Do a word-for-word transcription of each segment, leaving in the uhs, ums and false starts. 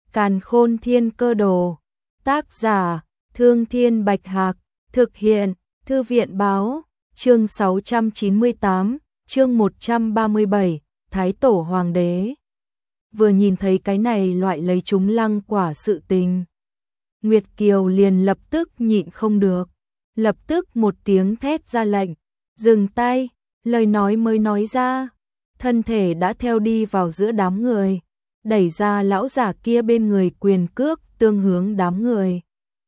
Càn Khôn Thiên Cơ Đồ. Tác giả: Thương Thiên Bạch Hạc. Thực hiện: Thư viện Báo. Chương sáu trăm chín mươi tám, chương một trăm ba mươi bảy, Thái Tổ Hoàng đế. Vừa nhìn thấy cái này loại lấy chúng lăng quả sự tình, Nguyệt Kiều liền lập tức nhịn không được, lập tức một tiếng thét ra lệnh, dừng tay, lời nói mới nói ra, thân thể đã theo đi vào giữa đám người, đẩy ra lão giả kia bên người quyền cước tương hướng đám người.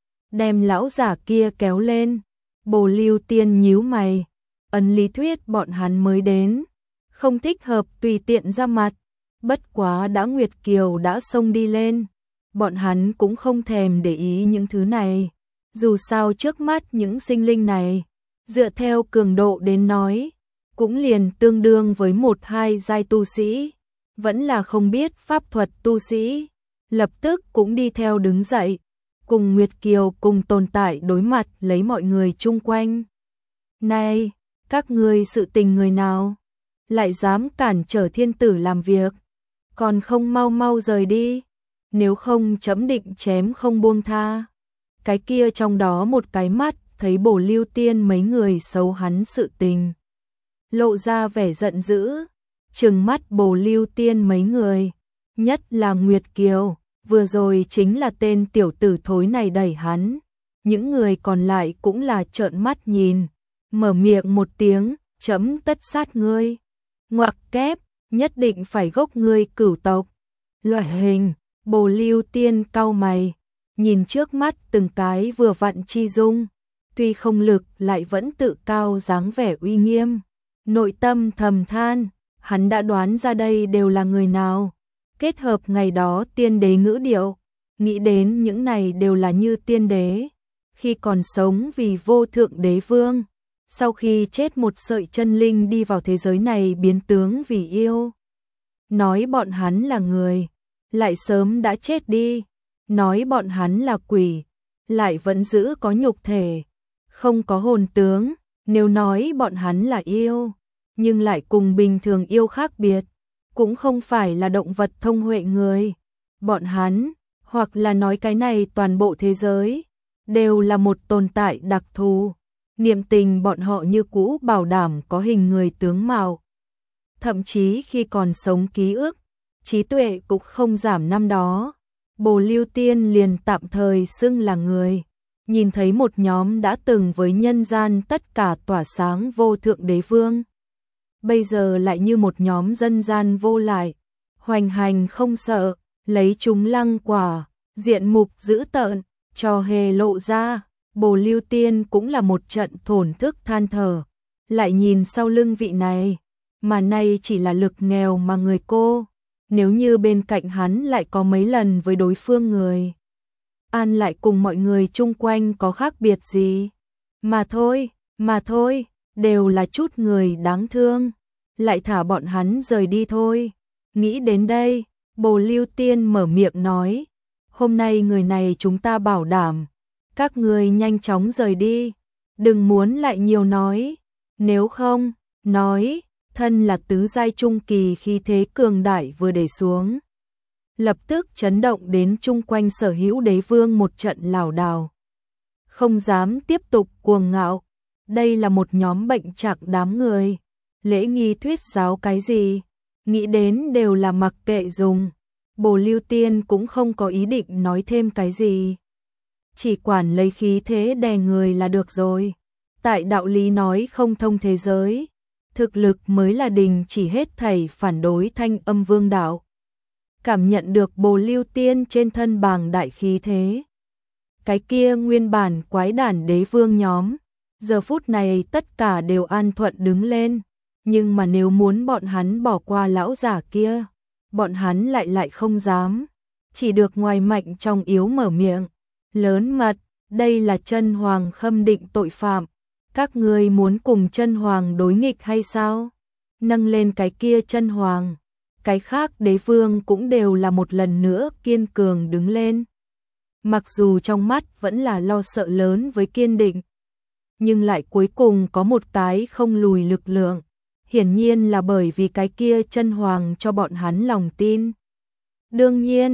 Đem lão giả kia kéo lên, Bồ Lưu Tiên nhíu mày, ấn lý thuyết bọn hắn mới đến, không thích hợp tùy tiện ra mặt, bất quá đã Nguyệt Kiều đã xông đi lên, bọn hắn cũng không thèm để ý những thứ này, dù sao trước mắt những sinh linh này, dựa theo cường độ đến nói, cũng liền tương đương với một hai giai tu sĩ, vẫn là không biết pháp thuật tu sĩ, lập tức cũng đi theo đứng dậy, cùng Nguyệt Kiều cùng tồn tại đối mặt lấy mọi người chung quanh. Này, các ngươi sự tình người nào, lại dám cản trở thiên tử làm việc, còn không mau mau rời đi, nếu không chấm định chém không buông tha. Cái kia trong đó một cái mắt thấy Bồ Lưu Tiên mấy người xấu hắn sự tình, lộ ra vẻ giận dữ, trừng mắt Bồ Lưu Tiên mấy người, nhất là Nguyệt Kiều, vừa rồi chính là tên tiểu tử thối này đẩy hắn, những người còn lại cũng là trợn mắt nhìn, mở miệng một tiếng, chấm tất sát ngươi, ngoặc kép, nhất định phải gốc ngươi cửu tộc. Loại hình, Bồ Lưu Tiên cau mày, nhìn trước mắt từng cái vừa vặn chi dung, tuy không lực lại vẫn tự cao dáng vẻ uy nghiêm, nội tâm thầm than, hắn đã đoán ra đây đều là người nào, kết hợp ngày đó tiên đế ngữ điệu, nghĩ đến những này đều là như tiên đế, khi còn sống vì vô thượng đế vương, sau khi chết một sợi chân linh đi vào thế giới này biến tướng vì yêu. Nói bọn hắn là người, lại sớm đã chết đi, nói bọn hắn là quỷ, lại vẫn giữ có nhục thể, không có hồn tướng, nếu nói bọn hắn là yêu, nhưng lại cùng bình thường yêu khác biệt, cũng không phải là động vật thông huệ người, bọn hắn, hoặc là nói cái này toàn bộ thế giới, đều là một tồn tại đặc thù, niệm tình bọn họ như cũ bảo đảm có hình người tướng mạo, thậm chí khi còn sống ký ức, trí tuệ cũng không giảm năm đó. Bồ Lưu Tiên liền tạm thời xưng là người, nhìn thấy một nhóm đã từng với nhân gian tất cả tỏa sáng vô thượng đế vương, bây giờ lại như một nhóm dân gian vô lại, hoành hành không sợ, lấy chúng lăng quả, diện mục dữ tợn, cho hề lộ ra. Bồ Lưu Tiên cũng là một trận thổn thức than thở, lại nhìn sau lưng vị này, mà nay chỉ là lực nghèo mà người cô, nếu như bên cạnh hắn lại có mấy lần với đối phương người, an lại cùng mọi người chung quanh có khác biệt gì, mà thôi, mà thôi, đều là chút người đáng thương, lại thả bọn hắn rời đi thôi. Nghĩ đến đây, Bồ Lưu Tiên mở miệng nói, hôm nay người này chúng ta bảo đảm, các người nhanh chóng rời đi, đừng muốn lại nhiều nói, nếu không, nói, thân là tứ giai trung kỳ khi thế cường đại vừa để xuống. Lập tức chấn động đến chung quanh sở hữu đế vương một trận lảo đảo. Không dám tiếp tục cuồng ngạo, đây là một nhóm bệnh trạng đám người, lễ nghi thuyết giáo cái gì, nghĩ đến đều là mặc kệ dùng. Bồ Lưu Tiên cũng không có ý định nói thêm cái gì, chỉ quản lấy khí thế đè người là được rồi. Tại đạo lý nói không thông thế giới, thực lực mới là đình chỉ hết thảy phản đối Thanh Âm Vương đạo. Cảm nhận được Bồ Lưu Tiên trên thân bàng đại khí thế, cái kia nguyên bản quái đản đế vương nhóm, giờ phút này tất cả đều an thuận đứng lên, nhưng mà nếu muốn bọn hắn bỏ qua lão giả kia, bọn hắn lại lại không dám, chỉ được ngoài mạnh trong yếu mở miệng, lớn mật, đây là Chân Hoàng khâm định tội phạm, các ngươi muốn cùng Chân Hoàng đối nghịch hay sao? Nâng lên cái kia Chân Hoàng, cái khác đế vương cũng đều là một lần nữa kiên cường đứng lên. Mặc dù trong mắt vẫn là lo sợ lớn với kiên định, nhưng lại cuối cùng có một cái không lùi lực lượng, hiển nhiên là bởi vì cái kia Chân Hoàng cho bọn hắn lòng tin. Đương nhiên,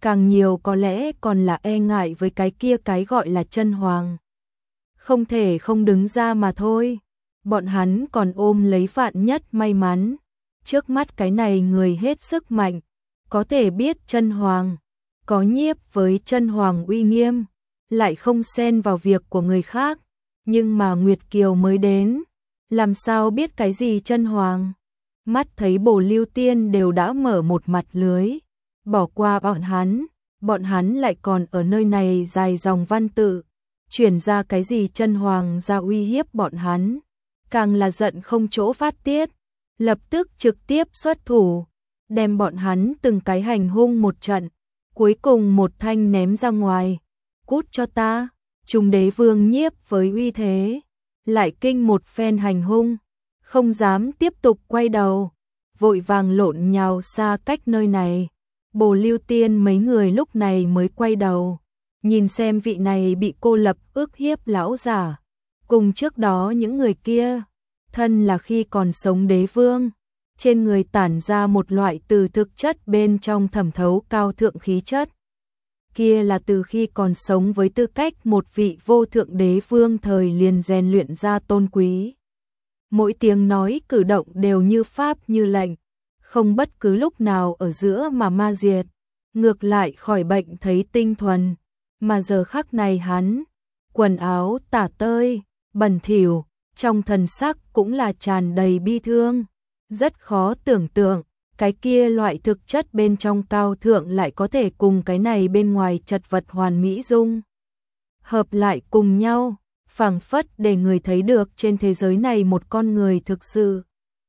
càng nhiều có lẽ còn là e ngại với cái kia cái gọi là chân hoàng. Không thể không đứng ra mà thôi. Bọn hắn còn ôm lấy vạn nhất may mắn. Trước mắt cái này người hết sức mạnh, có thể biết chân hoàng, có nhiếp với chân hoàng uy nghiêm, lại không xen vào việc của người khác. Nhưng mà Nguyệt Kiều mới đến, làm sao biết cái gì chân hoàng? Mắt thấy Bồ Lưu Tiên đều đã mở một mặt lưới, bỏ qua bọn hắn, bọn hắn lại còn ở nơi này dài dòng văn tự, chuyển ra cái gì chân hoàng ra uy hiếp bọn hắn, càng là giận không chỗ phát tiết, lập tức trực tiếp xuất thủ, đem bọn hắn từng cái hành hung một trận, cuối cùng một thanh ném ra ngoài, cút cho ta. Trung Đế Vương nhiếp với uy thế, lại kinh một phen hành hung, không dám tiếp tục quay đầu, vội vàng lộn nhào xa cách nơi này. Bồ Lưu Tiên mấy người lúc này mới quay đầu, nhìn xem vị này bị cô lập ức hiếp lão giả, cùng trước đó những người kia, thân là khi còn sống đế vương, trên người tản ra một loại từ thực chất bên trong thẩm thấu cao thượng khí chất. Kia là từ khi còn sống với tư cách một vị vô thượng đế vương thời liền rèn luyện ra tôn quý. Mỗi tiếng nói cử động đều như pháp như lệnh, không bất cứ lúc nào ở giữa mà ma diệt, ngược lại khỏi bệnh thấy tinh thuần. Mà giờ khắc này hắn, quần áo tả tơi, bẩn thỉu, trong thần sắc cũng là tràn đầy bi thương, rất khó tưởng tượng. Cái kia loại thực chất bên trong cao thượng lại có thể cùng cái này bên ngoài chật vật hoàn mỹ dung hợp lại cùng nhau, phảng phất để người thấy được trên thế giới này một con người thực sự,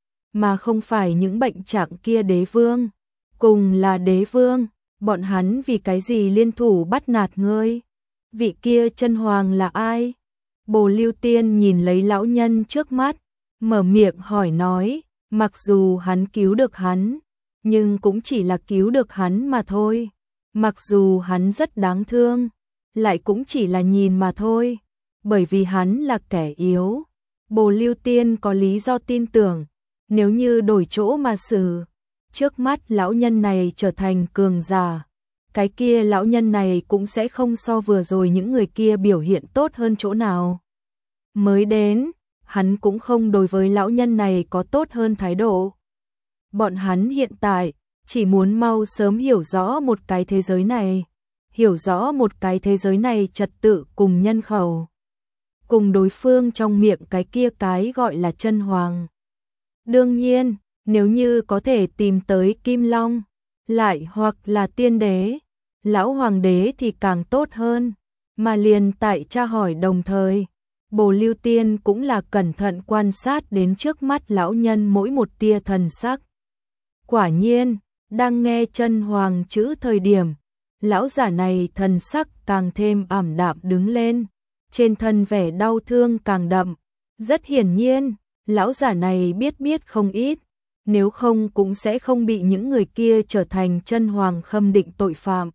mà không phải những bệnh trạng kia đế vương. Cùng là đế vương, bọn hắn vì cái gì liên thủ bắt nạt ngươi? Vị kia chân hoàng là ai? Bồ Lưu Tiên nhìn lấy lão nhân trước mắt, mở miệng hỏi nói. Mặc dù hắn cứu được hắn, nhưng cũng chỉ là cứu được hắn mà thôi. Mặc dù hắn rất đáng thương, lại cũng chỉ là nhìn mà thôi. Bởi vì hắn là kẻ yếu. Bồ Lưu Tiên có lý do tin tưởng, nếu như đổi chỗ mà xử, trước mắt lão nhân này trở thành cường giả, cái kia lão nhân này cũng sẽ không so vừa rồi những người kia biểu hiện tốt hơn chỗ nào. Mới đến, hắn cũng không đối với lão nhân này có tốt hơn thái độ. Bọn hắn hiện tại chỉ muốn mau sớm hiểu rõ một cái thế giới này, hiểu rõ một cái thế giới này trật tự cùng nhân khẩu, cùng đối phương trong miệng cái kia cái gọi là chân hoàng. Đương nhiên, nếu như có thể tìm tới Kim Long, lại hoặc là tiên đế, lão hoàng đế thì càng tốt hơn. Mà liền tại tra hỏi đồng thời, Bồ Lưu Tiên cũng là cẩn thận quan sát đến trước mắt lão nhân mỗi một tia thần sắc. Quả nhiên, đang nghe chân hoàng chữ thời điểm, lão giả này thần sắc càng thêm ảm đạm đứng lên, trên thân vẻ đau thương càng đậm. Rất hiển nhiên, lão giả này biết biết không ít, nếu không cũng sẽ không bị những người kia trở thành chân hoàng khâm định tội phạm.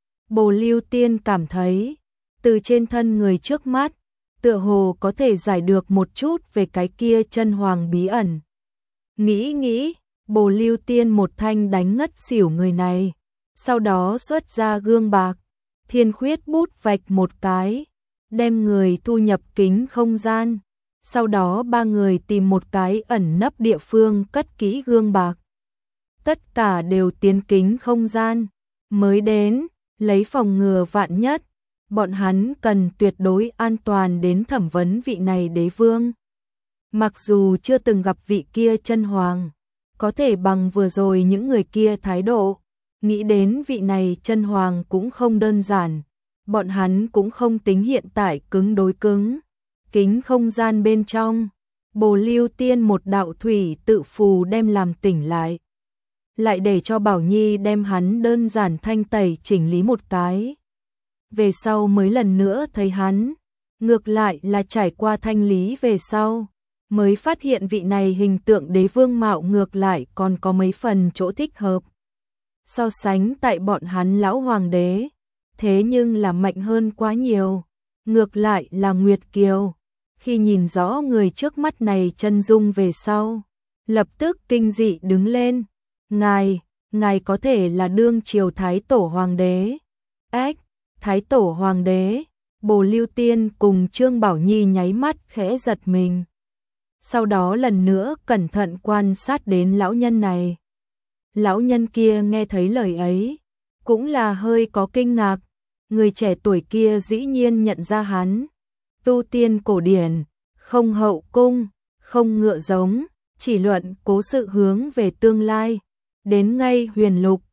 Bồ Lưu Tiên cảm thấy, từ trên thân người trước mắt, tựa hồ có thể giải được một chút về cái kia chân hoàng bí ẩn. Nghĩ nghĩ, Bồ Lưu Tiên một thanh đánh ngất xỉu người này, sau đó xuất ra gương bạc, thiên khuyết bút vạch một cái, đem người thu nhập kính không gian, sau đó ba người tìm một cái ẩn nấp địa phương cất kỹ gương bạc. Tất cả đều tiến kính không gian, mới đến, lấy phòng ngừa vạn nhất. Bọn hắn cần tuyệt đối an toàn đến thẩm vấn vị này đế vương. Mặc dù chưa từng gặp vị kia chân hoàng, có thể bằng vừa rồi những người kia thái độ, nghĩ đến vị này chân hoàng cũng không đơn giản, bọn hắn cũng không tính hiện tại cứng đối cứng. Kính không gian bên trong, Bồ Lưu Tiên một đạo thủy tự phù đem làm tỉnh lại, lại để cho Bảo Nhi đem hắn đơn giản thanh tẩy chỉnh lý một cái. Về sau mới lần nữa thấy hắn, ngược lại là trải qua thanh lý về sau, mới phát hiện vị này hình tượng đế vương mạo ngược lại còn có mấy phần chỗ thích hợp. So sánh tại bọn hắn lão hoàng đế, thế nhưng là mạnh hơn quá nhiều, ngược lại là Nguyệt Kiều. Khi nhìn rõ người trước mắt này chân dung về sau, lập tức kinh dị đứng lên. Ngài, ngài có thể là đương triều Thái Tổ Hoàng đế. Ách, Thái Tổ Hoàng đế, Bồ Lưu Tiên cùng Trương Bảo Nhi nháy mắt khẽ giật mình. Sau đó lần nữa cẩn thận quan sát đến lão nhân này. Lão nhân kia nghe thấy lời ấy, cũng là hơi có kinh ngạc, người trẻ tuổi kia dĩ nhiên nhận ra hắn. Tu tiên cổ điển, không hậu cung, không ngựa giống, chỉ luận cố sự hướng về tương lai, đến ngay huyền lục,